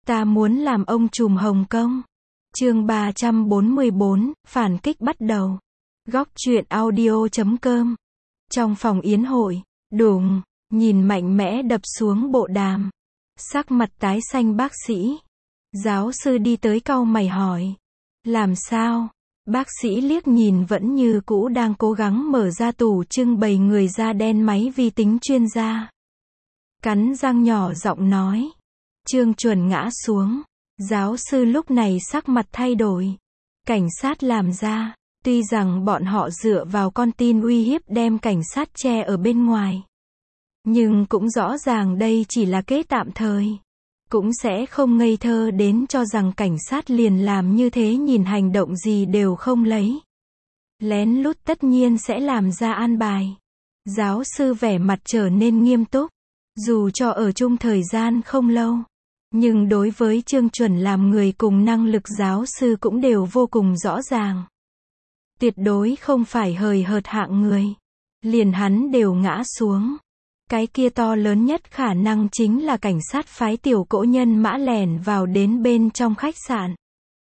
Ta muốn làm ông trùm Hồng Kông. Chương 344, phản kích bắt đầu. Góc truyện audio.com. Trong phòng yến hội, đùng, nhìn mạnh mẽ đập xuống bộ đàm. Sắc mặt tái xanh bác sĩ. Giáo sư đi tới cau mày hỏi. Làm sao? Bác sĩ liếc nhìn vẫn như cũ đang cố gắng mở ra tủ trưng bày người da đen máy vi tính chuyên gia. Cắn răng nhỏ giọng nói. Trương Chuẩn ngã xuống. Giáo sư lúc này sắc mặt thay đổi. Cảnh sát làm ra. Tuy rằng bọn họ dựa vào con tin uy hiếp đem cảnh sát che ở bên ngoài. Nhưng cũng rõ ràng đây chỉ là kế tạm thời. Cũng sẽ không ngây thơ đến cho rằng cảnh sát liền làm như thế, nhìn hành động gì đều không lấy. Lén lút tất nhiên sẽ làm ra an bài. Giáo sư vẻ mặt trở nên nghiêm túc. Dù cho ở chung thời gian không lâu. Nhưng đối với Trương Chuẩn làm người cùng năng lực giáo sư cũng đều vô cùng rõ ràng. Tuyệt đối không phải hời hợt hạng người. Liền hắn đều ngã xuống. Cái kia to lớn nhất khả năng chính là cảnh sát phái tiểu cỗ nhân mã lẻn vào đến bên trong khách sạn.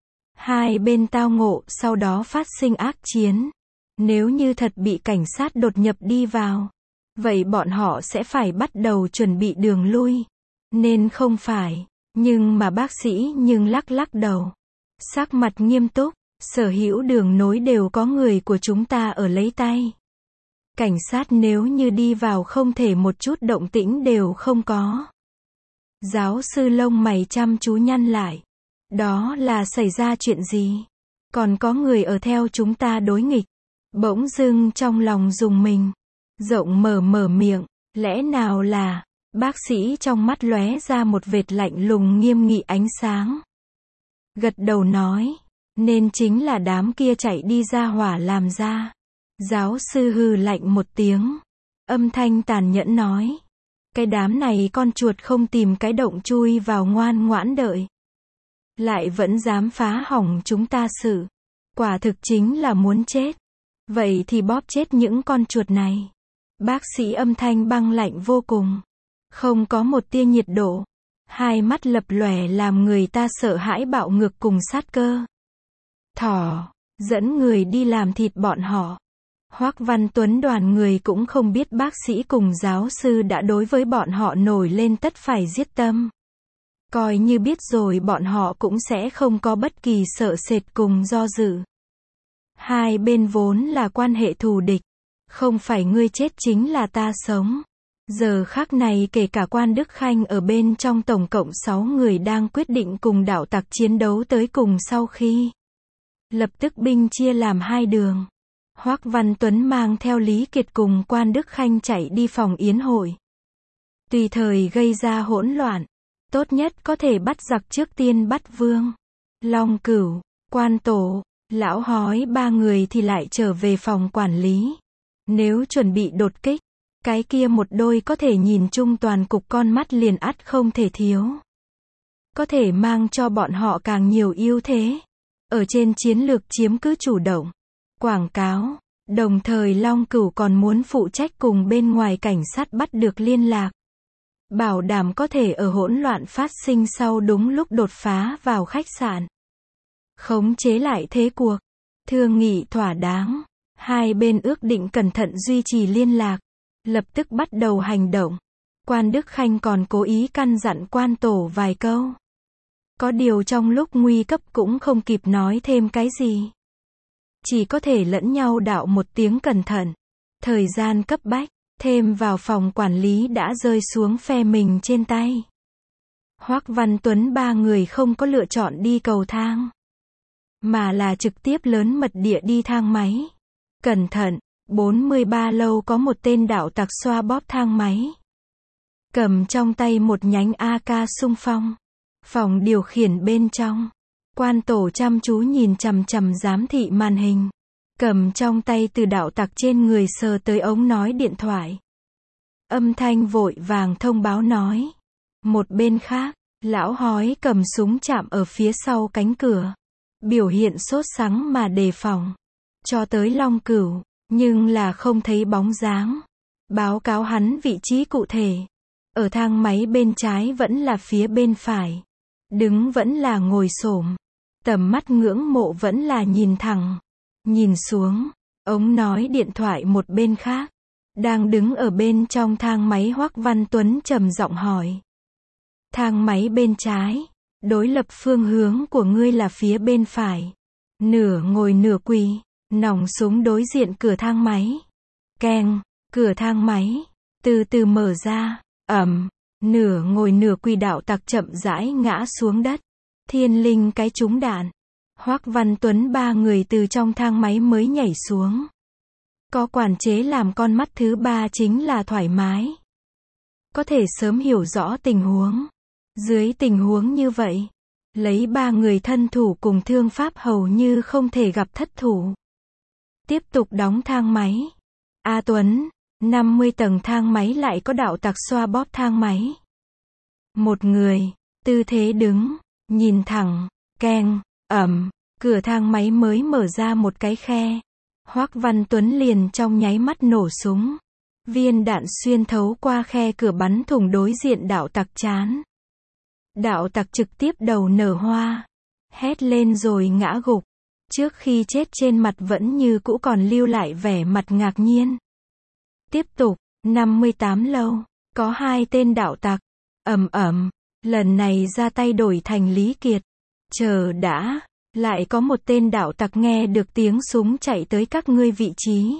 Hai bên tao ngộ, sau đó phát sinh ác chiến. Nếu như thật bị cảnh sát đột nhập đi vào, vậy bọn họ sẽ phải bắt đầu chuẩn bị đường lui. Nên không phải. Nhưng mà bác sĩ lắc lắc đầu. Sắc mặt nghiêm túc. Sở hữu đường nối đều có người của chúng ta ở lấy tay. Cảnh sát nếu như đi vào không thể một chút động tĩnh đều không có. Giáo sư lông mày chăm chú nhăn lại. Đó là xảy ra chuyện gì? Còn có người ở theo chúng ta đối nghịch. Bỗng dưng trong lòng rùng mình. Rộng mở miệng. Lẽ nào là... Bác sĩ trong mắt lóe ra một vệt lạnh lùng nghiêm nghị ánh sáng. Gật đầu nói. Nên chính là đám kia chạy đi ra hỏa làm ra. Giáo sư hừ lạnh một tiếng. Âm thanh tàn nhẫn nói. Cái đám này con chuột không tìm cái động chui vào, ngoan ngoãn đợi. Lại vẫn dám phá hỏng chúng ta sự. Quả thực chính là muốn chết. Vậy thì bóp chết những con chuột này. Bác sĩ âm thanh băng lạnh vô cùng. Không có một tia nhiệt độ. Hai mắt lập lòe làm người ta sợ hãi, bạo ngược cùng sát cơ. Thỏ, dẫn người đi làm thịt bọn họ. Hoắc Văn Tuấn đoàn người cũng không biết bác sĩ cùng giáo sư đã đối với bọn họ nổi lên tất phải giết tâm. Coi như biết rồi bọn họ cũng sẽ không có bất kỳ sợ sệt cùng do dự. Hai bên vốn là quan hệ thù địch. Không phải ngươi chết chính là ta sống. Giờ khắc này kể cả Quan Đức Khanh ở bên trong tổng cộng 6 người đang quyết định cùng đạo tặc chiến đấu tới cùng. Sau khi lập tức binh chia làm hai đường. Hoắc Văn Tuấn mang theo Lý Kiệt cùng Quan Đức Khanh chạy đi phòng yến hội. Tùy thời gây ra hỗn loạn. Tốt nhất có thể bắt giặc trước tiên bắt Vương Long Cửu, Quan Tổ, Lão Hói, ba người thì lại trở về phòng quản lý. Nếu chuẩn bị đột kích, cái kia một đôi có thể nhìn chung toàn cục con mắt liền ắt không thể thiếu. Có thể mang cho bọn họ càng nhiều ưu thế. Ở trên chiến lược chiếm cứ chủ động. Quảng cáo. Đồng thời Long Cửu còn muốn phụ trách cùng bên ngoài cảnh sát bắt được liên lạc. Bảo đảm có thể ở hỗn loạn phát sinh sau đúng lúc đột phá vào khách sạn. Khống chế lại thế cuộc. Thương nghị thỏa đáng. Hai bên ước định cẩn thận duy trì liên lạc. Lập tức bắt đầu hành động. Quan Đức Khanh còn cố ý căn dặn Quan Tổ vài câu. Có điều trong lúc nguy cấp cũng không kịp nói thêm cái gì. Chỉ có thể lẫn nhau đạo một tiếng cẩn thận. Thời gian cấp bách, thêm vào phòng quản lý đã rơi xuống phe mình trên tay. Hoắc Văn Tuấn ba người không có lựa chọn đi cầu thang. Mà là trực tiếp lớn mật địa đi thang máy. Cẩn thận, 43 lâu có một tên đạo tặc xoa bóp thang máy. Cầm trong tay một nhánh AK xung phong. Phòng điều khiển bên trong. Quan Tổ chăm chú nhìn chằm chằm giám thị màn hình. Cầm trong tay từ đạo tặc trên người sờ tới ống nói điện thoại. Âm thanh vội vàng thông báo nói. Một bên khác, Lão Hói cầm súng chạm ở phía sau cánh cửa. Biểu hiện sốt sắng mà đề phòng. Cho tới Long Cửu, nhưng là không thấy bóng dáng. Báo cáo hắn vị trí cụ thể. Ở thang máy bên trái vẫn là phía bên phải. đứng vẫn là ngồi xổm, tầm mắt ngưỡng mộ vẫn là nhìn thẳng, nhìn xuống, ống nói điện thoại một bên khác. Đang đứng ở bên trong thang máy Hoắc Văn Tuấn trầm giọng hỏi. Thang máy bên trái, đối lập phương hướng của ngươi là phía bên phải. Nửa ngồi nửa quỳ, nòng súng đối diện cửa thang máy. Keng, cửa thang máy, từ từ mở ra, nửa ngồi nửa quỳ đạo tặc chậm rãi ngã xuống đất. Thiên linh cái trúng đạn. Hoắc Văn Tuấn ba người từ trong thang máy mới nhảy xuống. Có quản chế làm con mắt thứ ba chính là thoải mái. Có thể sớm hiểu rõ tình huống. Dưới tình huống như vậy, lấy ba người thân thủ cùng thương pháp hầu như không thể gặp thất thủ. Tiếp tục đóng thang máy. A Tuấn, 50 tầng thang máy lại có đạo tặc xoa bóp thang máy. Một người, tư thế đứng, nhìn thẳng, keng, cửa thang máy mới mở ra một cái khe. Hoắc Văn Tuấn liền trong nháy mắt nổ súng. Viên đạn xuyên thấu qua khe cửa bắn thủng đối diện đạo tặc trán. Đạo tặc trực tiếp đầu nở hoa, hét lên rồi ngã gục. Trước khi chết trên mặt vẫn như cũ còn lưu lại vẻ mặt ngạc nhiên. Tiếp tục, 58 lâu, có 2 tên đạo tặc. Lần này ra tay đổi thành Lý Kiệt. Chờ đã, lại có một tên đạo tặc nghe được tiếng súng chạy tới các ngươi vị trí.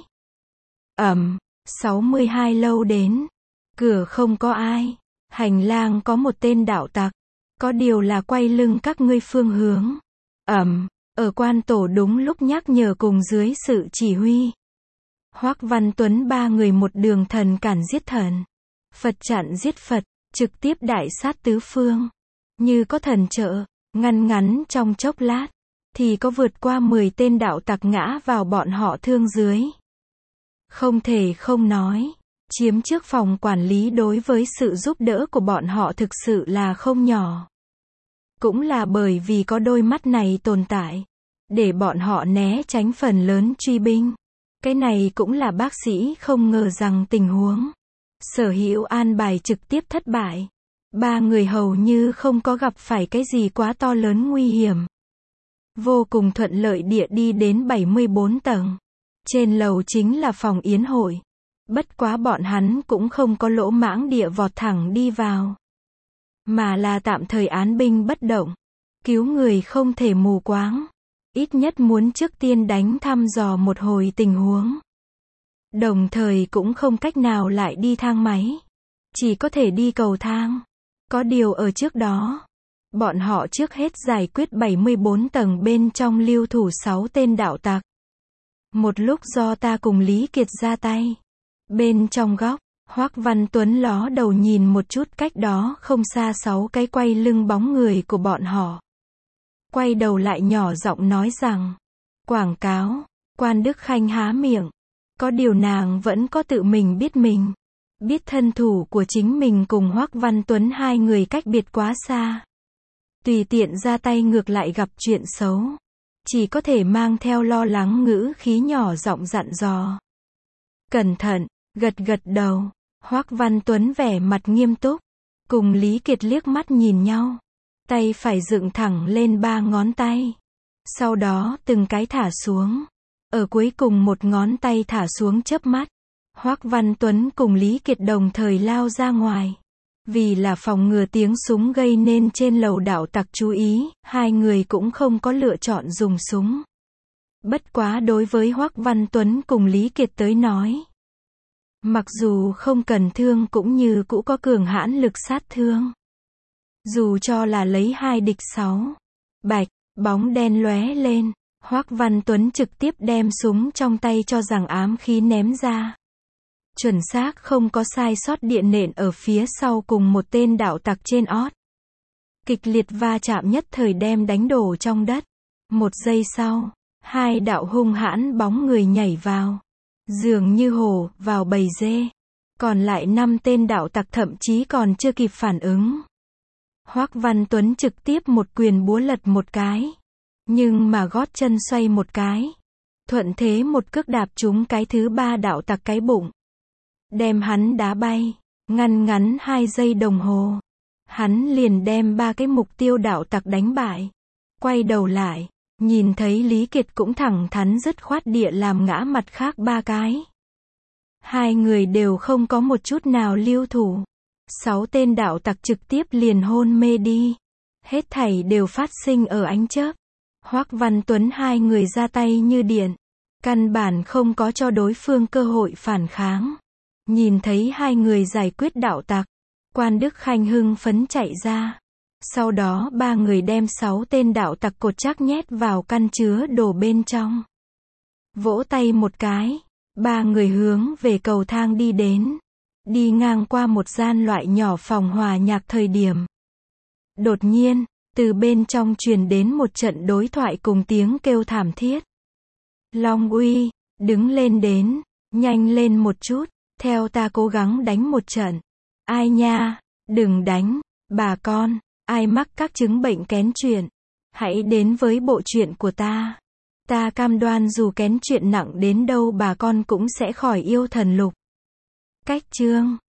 62 lâu đến. Cửa không có ai. Hành lang có một tên đạo tặc. Có điều là quay lưng các ngươi phương hướng. Ở quan tổ đúng lúc nhắc nhở cùng dưới sự chỉ huy. Hoắc Văn Tuấn ba người một đường thần cản giết thần. Phật chặn giết Phật, trực tiếp đại sát tứ phương. Như có thần trợ, ngắn trong chốc lát, thì có vượt qua 10 tên đạo tặc ngã vào bọn họ thương dưới. Không thể không nói, chiếm trước phòng quản lý đối với sự giúp đỡ của bọn họ thực sự là không nhỏ. Cũng là bởi vì có đôi mắt này tồn tại, để bọn họ né tránh phần lớn truy binh. Cái này cũng là bác sĩ không ngờ rằng tình huống sở hữu an bài trực tiếp thất bại. Ba người hầu như không có gặp phải cái gì quá to lớn nguy hiểm. Vô cùng thuận lợi địa đi đến 74 tầng. Trên lầu chính là phòng yến hội. Bất quá bọn hắn cũng không có lỗ mãng địa vọt thẳng đi vào. Mà là tạm thời án binh bất động. Cứu người không thể mù quáng. Ít nhất muốn trước tiên đánh thăm dò một hồi tình huống. Đồng thời cũng không cách nào lại đi thang máy. Chỉ có thể đi cầu thang. Có điều ở trước đó, bọn họ trước hết giải quyết 74 tầng bên trong lưu thủ 6 tên đạo tặc. Một lúc do ta cùng Lý Kiệt ra tay. Bên trong góc, Hoắc Văn Tuấn ló đầu nhìn một chút cách đó không xa 6 cái quay lưng bóng người của bọn họ. Quay đầu lại nhỏ giọng nói rằng, quảng cáo, Quan Đức Khanh há miệng. Có điều nàng vẫn có tự mình biết mình. Biết thân thủ của chính mình cùng Hoắc Văn Tuấn hai người cách biệt quá xa. Tùy tiện ra tay ngược lại gặp chuyện xấu. Chỉ có thể mang theo lo lắng ngữ khí nhỏ giọng dặn dò. Cẩn thận, gật đầu. Hoắc Văn Tuấn vẻ mặt nghiêm túc. Cùng Lý Kiệt liếc mắt nhìn nhau. Tay phải dựng thẳng lên 3 ngón tay. Sau đó từng cái thả xuống. Ở cuối cùng một ngón tay thả xuống chớp mắt. Hoắc Văn Tuấn cùng Lý Kiệt đồng thời lao ra ngoài. Vì là phòng ngừa tiếng súng gây nên trên lầu đạo tặc chú ý, hai người cũng không có lựa chọn dùng súng. Bất quá đối với Hoắc Văn Tuấn cùng Lý Kiệt tới nói. Mặc dù không cần thương cũng như cũ có cường hãn lực sát thương. Dù cho là lấy 2 địch 6. Bạch, bóng đen lóe lên. Hoắc Văn Tuấn trực tiếp đem súng trong tay cho rằng ám khí ném ra. Chuẩn xác không có sai sót địa nện ở phía sau cùng một tên đạo tặc trên ót. Kịch liệt va chạm nhất thời đem đánh đổ trong đất. Một giây sau, 2 đạo hung hãn bóng người nhảy vào. Dường như hổ vào bầy dê. Còn lại 5 tên đạo tặc thậm chí còn chưa kịp phản ứng. Hoắc Văn Tuấn trực tiếp một quyền búa lật một cái. Nhưng mà gót chân xoay một cái. Thuận thế một cước đạp trúng cái thứ 3 đạo tặc cái bụng. Đem hắn đá bay. Ngăn ngắn 2 giây đồng hồ. Hắn liền đem 3 cái mục tiêu đạo tặc đánh bại. Quay đầu lại, nhìn thấy Lý Kiệt cũng thẳng thắn dứt khoát địa làm ngã mặt khác 3 cái. 2 người đều không có một chút nào lưu thủ. 6 tên đạo tặc trực tiếp liền hôn mê đi. Hết thảy đều phát sinh ở ánh chớp. Hoắc Văn Tuấn 2 người ra tay như điện. Căn bản không có cho đối phương cơ hội phản kháng. Nhìn thấy 2 người giải quyết đạo tặc, Quan Đức Khanh hưng phấn chạy ra. Sau đó 3 người đem 6 tên đạo tặc cột chắc nhét vào căn chứa đồ bên trong. Vỗ tay một cái, 3 người hướng về cầu thang đi đến. Đi ngang qua một gian loại nhỏ phòng hòa nhạc thời điểm. Đột nhiên, từ bên trong truyền đến một trận đối thoại cùng tiếng kêu thảm thiết. Long Uy, đứng lên đến, nhanh lên một chút, theo ta cố gắng đánh một trận. Ai nha, đừng đánh, bà con, ai mắc các chứng bệnh kén chuyện, hãy đến với bộ truyện của ta. Ta cam đoan dù kén chuyện nặng đến đâu bà con cũng sẽ khỏi yêu thần lục. Cách chương